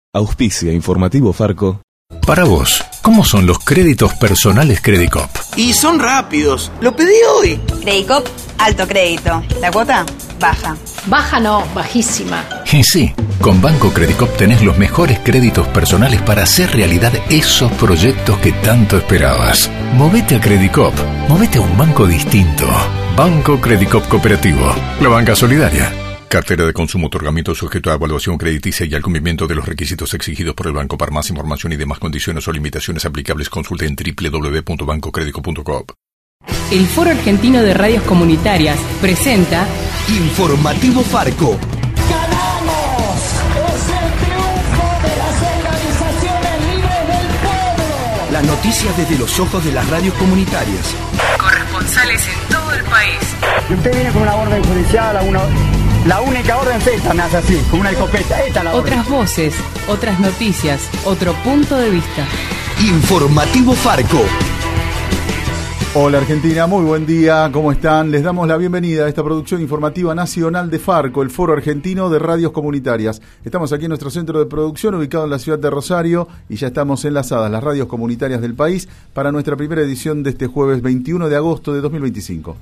Auspicia Informativo Farco. Para vos, ¿cómo son los créditos personales Credicop? Y son rápidos. Lo pedí hoy. Credicop, alto crédito. ¿La cuota? Baja. Baja no, bajísima. Y sí, con Banco Credicop tenés los mejores créditos personales para hacer realidad esos proyectos que tanto esperabas. Movete a Credicop. Movete a un banco distinto. Banco Credicop Cooperativo. La banca solidaria. Cartera de consumo, otorgamiento sujeto a evaluación crediticia y al cumplimiento de los requisitos exigidos por el banco. Para más información y demás condiciones o limitaciones aplicables, consulte en www.bancocredico.com. El Foro Argentino de Radios Comunitarias presenta Informativo Farco. ¡Ganamos! ¡Es el triunfo de las organizaciones libres del pueblo! Las noticias desde los ojos de las radios comunitarias. corresponsales en todo el país. Y usted viene con una orden judicial, la única orden es esta, me hace así, con una escopeta. Esta es la orden. Otras voces, otras noticias, otro punto de vista. Informativo Farco. Hola Argentina, muy buen día, ¿cómo están? Les damos la bienvenida a esta producción informativa nacional de Farco, el Foro Argentino de Radios Comunitarias. Estamos aquí en nuestro centro de producción, ubicado en la ciudad de Rosario, y ya estamos enlazadas las radios comunitarias del país para nuestra primera edición de este jueves 21 de agosto de 2025.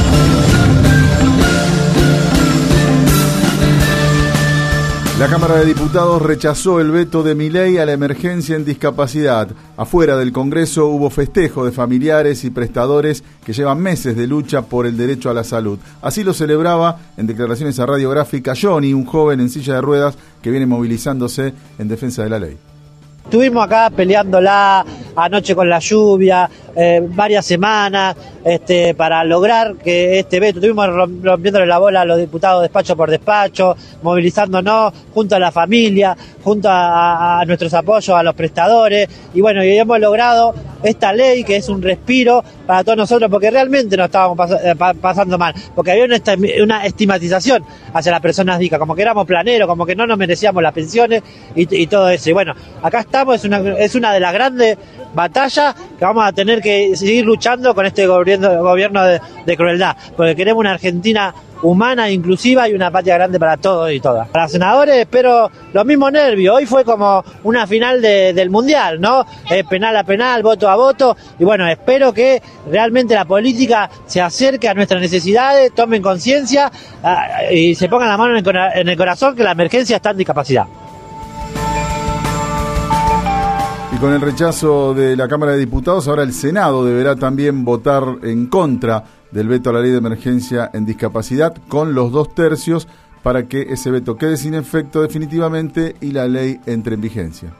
La Cámara de Diputados rechazó el veto de Milei a la emergencia en discapacidad. Afuera del Congreso hubo festejo de familiares y prestadores que llevan meses de lucha por el derecho a la salud. Así lo celebraba en declaraciones a Radiográfica Johnny, un joven en silla de ruedas que viene movilizándose en defensa de la ley. Estuvimos acá peleándola anoche con la lluvia, varias semanas, para lograr que este veto, estuvimos rompiéndole la bola a los diputados despacho por despacho, movilizándonos junto a la familia, junto a nuestros apoyos a los prestadores, y bueno, y hemos logrado esta ley que es un respiro para todos nosotros, porque realmente nos estábamos pasando mal, porque había una estigmatización hacia las personas DICA, como que éramos planeros, como que no nos merecíamos las pensiones y todo eso. Y bueno, acá estamos, es una de las grandes batallas que vamos a tener que seguir luchando con este gobierno de crueldad, porque queremos una Argentina humana, inclusiva y una patria grande para todos y todas. Para senadores espero los mismos nervios. Hoy fue como una final del Mundial, ¿no? Penal a penal, voto a voto, y bueno, espero que realmente la política se acerque a nuestras necesidades, tomen conciencia y se pongan la mano en el corazón, que la emergencia está en discapacidad. Y con el rechazo de la Cámara de Diputados, ahora el Senado deberá también votar en contra del veto a la ley de emergencia en discapacidad con los 2/3 para que ese veto quede sin efecto definitivamente y la ley entre en vigencia.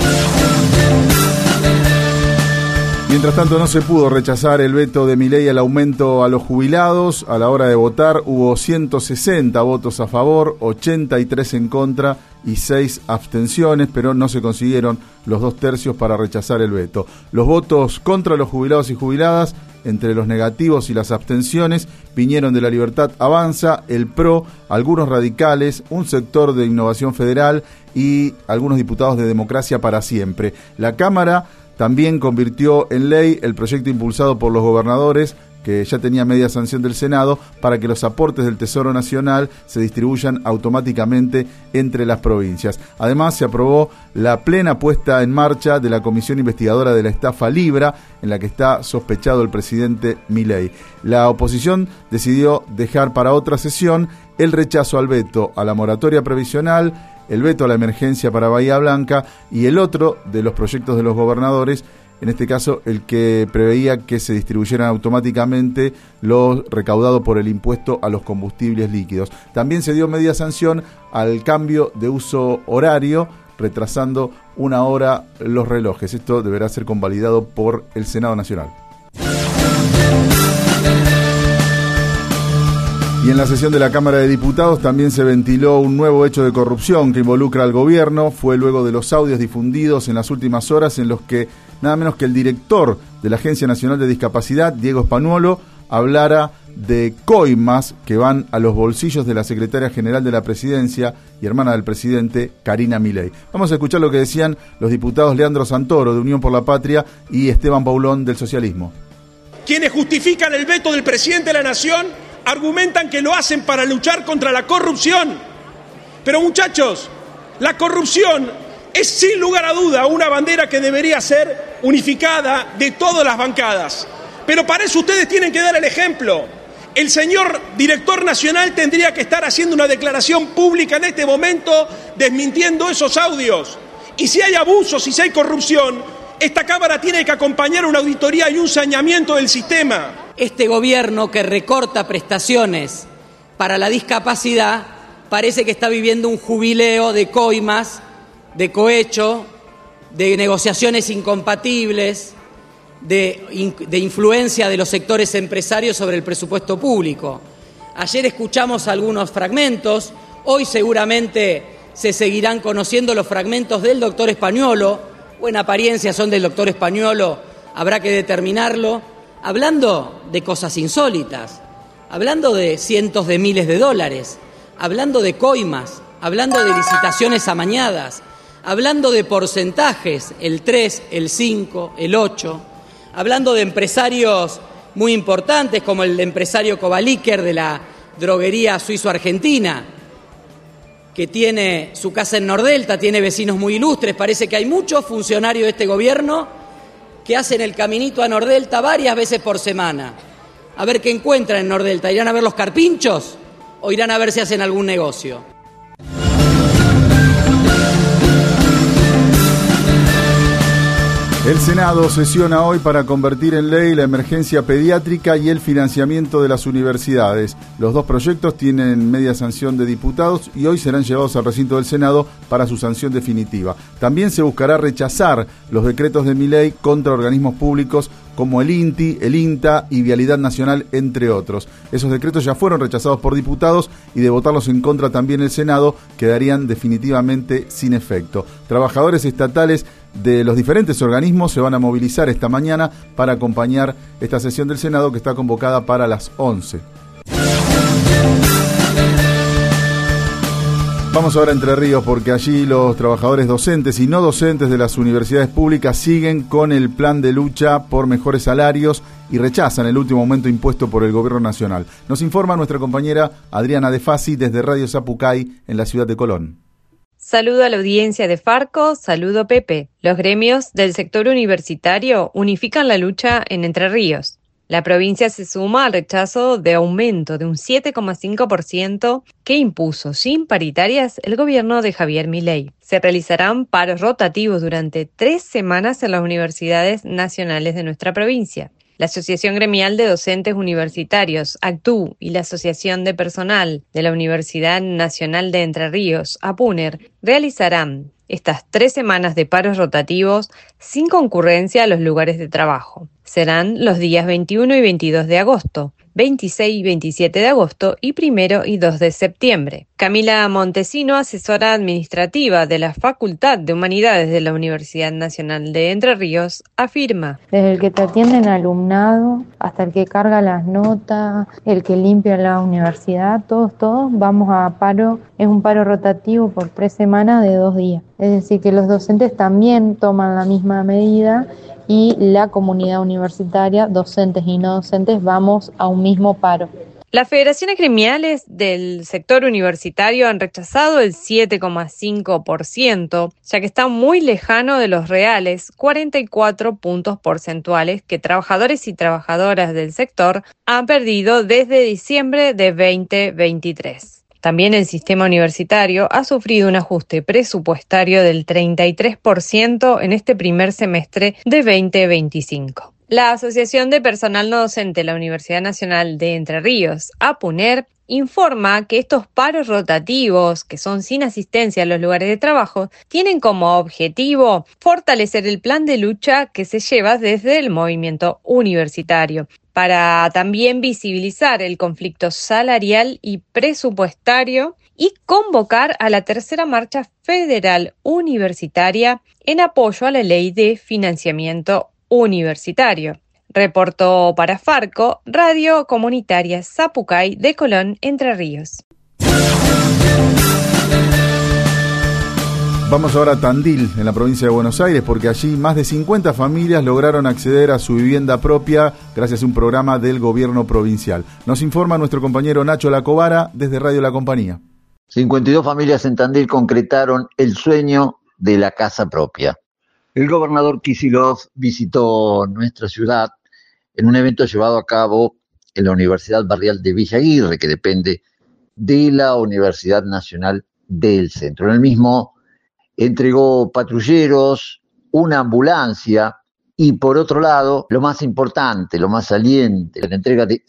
Mientras tanto, no se pudo rechazar el veto de Milei al aumento a los jubilados. A la hora de votar hubo 160 votos a favor, 83 en contra y 6 abstenciones, pero no se consiguieron los 2/3 para rechazar el veto. Los votos contra los jubilados y jubiladas, entre los negativos y las abstenciones, vinieron de La Libertad Avanza, el PRO, algunos radicales, un sector de Innovación Federal y algunos diputados de Democracia para Siempre. La Cámara también convirtió en ley el proyecto impulsado por los gobernadores, que ya tenía media sanción del Senado, para que los aportes del Tesoro Nacional se distribuyan automáticamente entre las provincias. Además, se aprobó la plena puesta en marcha de la Comisión Investigadora de la Estafa Libra, en la que está sospechado el presidente Milei. La oposición decidió dejar para otra sesión el rechazo al veto a la moratoria previsional, el veto a la emergencia para Bahía Blanca y el otro de los proyectos de los gobernadores, en este caso el que preveía que se distribuyeran automáticamente lo recaudado por el impuesto a los combustibles líquidos. También se dio media sanción al cambio de uso horario, retrasando 1 hora los relojes. Esto deberá ser convalidado por el Senado Nacional. Y en la sesión de la Cámara de Diputados también se ventiló un nuevo hecho de corrupción que involucra al gobierno. Fue luego de los audios difundidos en las últimas horas en los que nada menos que el director de la Agencia Nacional de Discapacidad, Diego Spanuolo, hablara de coimas que van a los bolsillos de la secretaria general de la Presidencia y hermana del presidente, Karina Milei. Vamos a escuchar lo que decían los diputados Leandro Santoro, de Unión por la Patria, y Esteban Paulón, del Socialismo. Quienes justifican el veto del presidente de la Nación argumentan que lo hacen para luchar contra la corrupción. Pero muchachos, la corrupción es sin lugar a duda una bandera que debería ser unificada de todas las bancadas. Pero para eso ustedes tienen que dar el ejemplo. El señor director nacional tendría que estar haciendo una declaración pública en este momento desmintiendo esos audios. Y si hay abusos y si hay corrupción, esta Cámara tiene que acompañar una auditoría y un saneamiento del sistema. Este gobierno que recorta prestaciones para la discapacidad parece que está viviendo un jubileo de coimas, de cohecho, de negociaciones incompatibles, de influencia de los sectores empresarios sobre el presupuesto público. Ayer escuchamos algunos fragmentos, hoy seguramente se seguirán conociendo los fragmentos del doctor Españolo, o en apariencia son del doctor Españolo, habrá que determinarlo, hablando de cosas insólitas, hablando de cientos de miles de dólares, hablando de coimas, hablando de licitaciones amañadas, hablando de porcentajes, el 3, el 5, el 8, hablando de empresarios muy importantes como el empresario Kovaliker de la droguería suizo-argentina, que tiene su casa en Nordelta, tiene vecinos muy ilustres. Parece que hay muchos funcionarios de este gobierno que hacen el caminito a Nordelta varias veces por semana. A ver qué encuentran en Nordelta. ¿Irán a ver los carpinchos o irán a ver si hacen algún negocio? El Senado sesiona hoy para convertir en ley la emergencia pediátrica y el financiamiento de las universidades. Los dos proyectos tienen media sanción de diputados y hoy serán llevados al recinto del Senado para su sanción definitiva. También se buscará rechazar los decretos de Milei contra organismos públicos como el INTI, el INTA y Vialidad Nacional, entre otros. Esos decretos ya fueron rechazados por diputados y de votarlos en contra también el Senado quedarían definitivamente sin efecto. Trabajadores estatales de los diferentes organismos se van a movilizar esta mañana para acompañar esta sesión del Senado que está convocada para las 11. Vamos ahora a Entre Ríos porque allí los trabajadores docentes y no docentes de las universidades públicas siguen con el plan de lucha por mejores salarios y rechazan el último aumento impuesto por el gobierno nacional. Nos informa nuestra compañera Adriana De Fasi desde Radio Zapucay en la ciudad de Colón. Saludo a la audiencia de Farco, saludo Pepe. Los gremios del sector universitario unifican la lucha en Entre Ríos. La provincia se suma al rechazo de aumento de un 7,5% que impuso sin paritarias el gobierno de Javier Milei. Se realizarán paros rotativos durante 3 semanas en las universidades nacionales de nuestra provincia. La Asociación Gremial de Docentes Universitarios, ACTU, y la Asociación de Personal de la Universidad Nacional de Entre Ríos, APUNER, realizarán estas 3 semanas de paros rotativos sin concurrencia a los lugares de trabajo. Serán los días 21 y 22 de agosto, 26 y 27 de agosto y 1 y 2 de septiembre. Camila Montesino, asesora administrativa de la Facultad de Humanidades de la Universidad Nacional de Entre Ríos, afirma: desde el que te atiende el alumnado hasta el que carga las notas, el que limpia la universidad, todos vamos a paro. Es un paro rotativo por 3 semanas de 2 días. Es decir, que los docentes también toman la misma medida y la comunidad universitaria, docentes y no docentes, vamos a un mismo paro. Las federaciones gremiales del sector universitario han rechazado el 7,5%, ya que está muy lejano de los reales 44 puntos porcentuales que trabajadores y trabajadoras del sector han perdido desde diciembre de 2023. También el sistema universitario ha sufrido un ajuste presupuestario del 33% en este primer semestre de 2025. La Asociación de Personal No Docente de la Universidad Nacional de Entre Ríos, APUNER, informa que estos paros rotativos, que son sin asistencia a los lugares de trabajo, tienen como objetivo fortalecer el plan de lucha que se lleva desde el movimiento universitario, para también visibilizar el conflicto salarial y presupuestario y convocar a la tercera marcha federal universitaria en apoyo a la ley de financiamiento universitario. Reportó para Farco, Radio Comunitaria Zapucay de Colón, Entre Ríos. Vamos ahora a Tandil, en la provincia de Buenos Aires, porque allí más de 50 familias lograron acceder a su vivienda propia gracias a un programa del gobierno provincial. Nos informa nuestro compañero Nacho Lacobara desde Radio La Compañía. 52 familias en Tandil concretaron el sueño de la casa propia. El gobernador Kicillof visitó nuestra ciudad en un evento llevado a cabo en la Universidad Barrial de Villa Aguirre, que depende de la Universidad Nacional del Centro. En el mismo entregó patrulleros, una ambulancia y, por otro lado, lo más importante, lo más saliente, la entrega de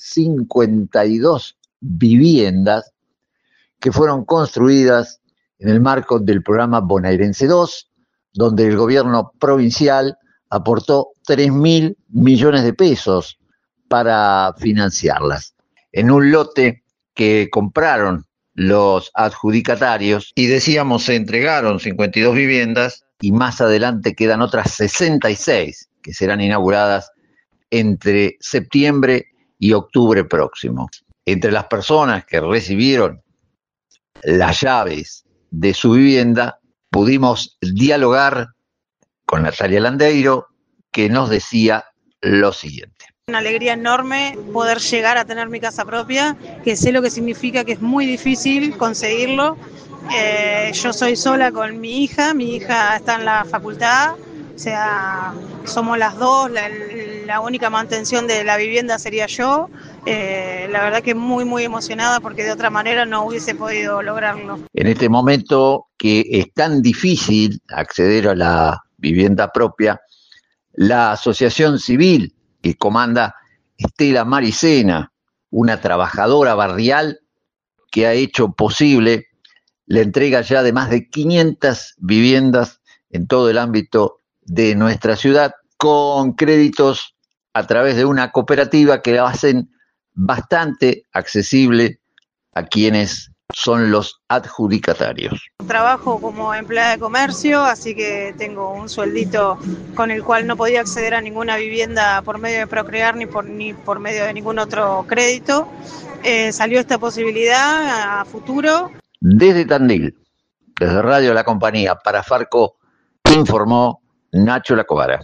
52 viviendas que fueron construidas en el marco del programa Bonaerense 2, donde el gobierno provincial aportó 3.000 millones de pesos para financiarlas. En un lote que compraron los adjudicatarios, y decíamos, se entregaron 52 viviendas y más adelante quedan otras 66 que serán inauguradas entre septiembre y octubre próximo. Entre las personas que recibieron las llaves de su vivienda, pudimos dialogar con Natalia Landeiro, que nos decía lo siguiente. Una alegría enorme poder llegar a tener mi casa propia, que sé lo que significa, que es muy difícil conseguirlo. Yo soy sola con mi hija está en la facultad, o sea, somos las dos, la única mantención de la vivienda sería yo. La verdad que muy emocionada, porque de otra manera no hubiese podido lograrlo. En este momento que es tan difícil acceder a la vivienda propia, la asociación civil que comanda Estela Maricena, una trabajadora barrial que ha hecho posible la entrega ya de más de 500 viviendas en todo el ámbito de nuestra ciudad, con créditos a través de una cooperativa que la hacen bastante accesible a quienes son los adjudicatarios. Trabajo como empleada de comercio, así que tengo un sueldito con el cual no podía acceder a ninguna vivienda por medio de Procrear ni por medio de ningún otro crédito. Salió esta posibilidad a futuro. Desde Tandil, desde Radio La Compañía, para Farco, informó Nacho Lacobara.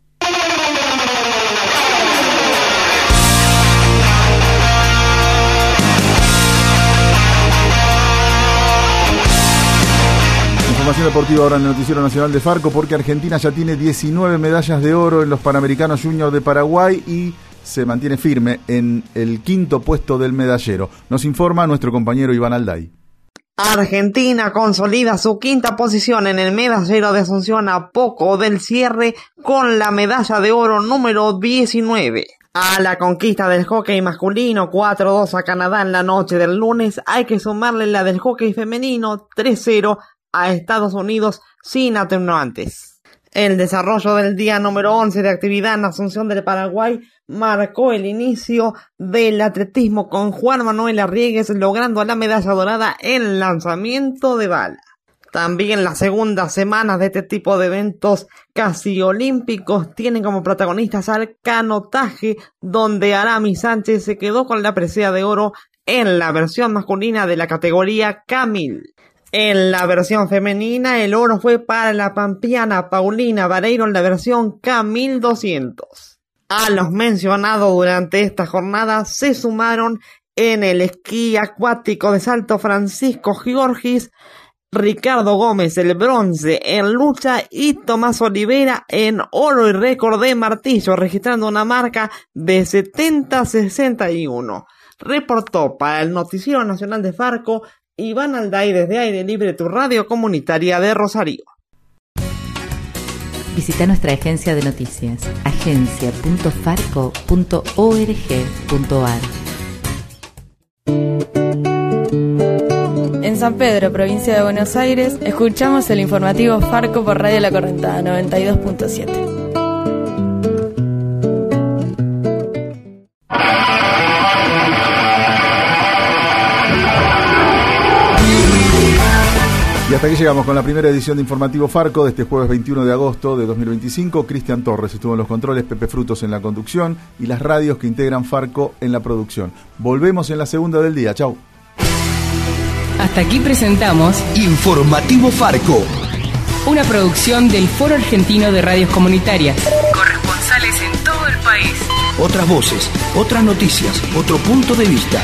Información deportiva ahora en el Noticiero Nacional de Farco, porque Argentina ya tiene 19 medallas de oro en los Panamericanos Junior de Paraguay y se mantiene firme en el 5º puesto del medallero. Nos informa nuestro compañero Iván Alday. Argentina consolida su 5ª posición en el medallero de Asunción a poco del cierre con la medalla de oro número 19. A la conquista del hockey masculino 4-2 a Canadá en la noche del lunes hay que sumarle la del hockey femenino 3-0 a Estados Unidos sin atenuantes. El desarrollo del día número 11 de actividad en Asunción del Paraguay marcó el inicio del atletismo con Juan Manuel Arriegues logrando la medalla dorada en lanzamiento de bala. También las segundas semanas de este tipo de eventos casi olímpicos tienen como protagonistas al canotaje, donde Arami Sánchez se quedó con la presea de oro en la versión masculina de la categoría K1000. En la versión femenina, el oro fue para la pampeana Paulina Vareiro en la versión K1200. A los mencionados durante esta jornada se sumaron en el esquí acuático de salto Francisco Giorgis, Ricardo Gómez el bronce en lucha y Tomás Olivera en oro y récord de martillo, registrando una marca de 70-61. Reportó para el Noticiero Nacional de Farco Iván Alday desde Aire Libre, tu radio comunitaria de Rosario. Visita nuestra agencia de noticias, agencia.farco.org.ar. En San Pedro, provincia de Buenos Aires, escuchamos el informativo Farco por Radio La Correntada 92.7. Y hasta aquí llegamos con la primera edición de Informativo Farco de este jueves 21 de agosto de 2025. Cristian Torres estuvo en los controles, Pepe Frutos en la conducción y las radios que integran Farco en la producción. Volvemos en la segunda del día. Chau. Hasta aquí presentamos Informativo Farco, una producción del Foro Argentino de Radios Comunitarias. Corresponsales en todo el país. otras voces, otras noticias, otro punto de vista.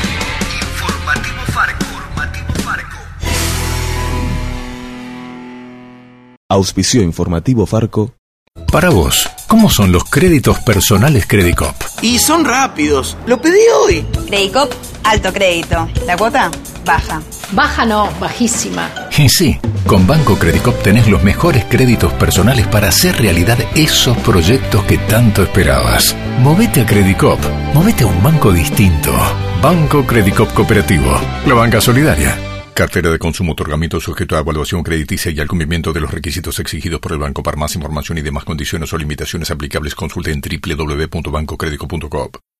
Auspicio informativo Farco. Para vos, ¿cómo son los créditos personales Credicop? Y son rápidos. Lo pedí hoy. Credicop, alto crédito. La cuota, baja. Baja no, bajísima. Y sí, con Banco Credicop tenés los mejores créditos personales para hacer realidad esos proyectos que tanto esperabas. Movete a Credicop. Movete a un banco distinto. Banco Credicop Cooperativo. La banca solidaria. Cartera de consumo, otorgamiento sujeto a evaluación crediticia y al cumplimiento de los requisitos exigidos por el banco. Para más información y demás condiciones o limitaciones aplicables, consulte en www.bancocredico.com.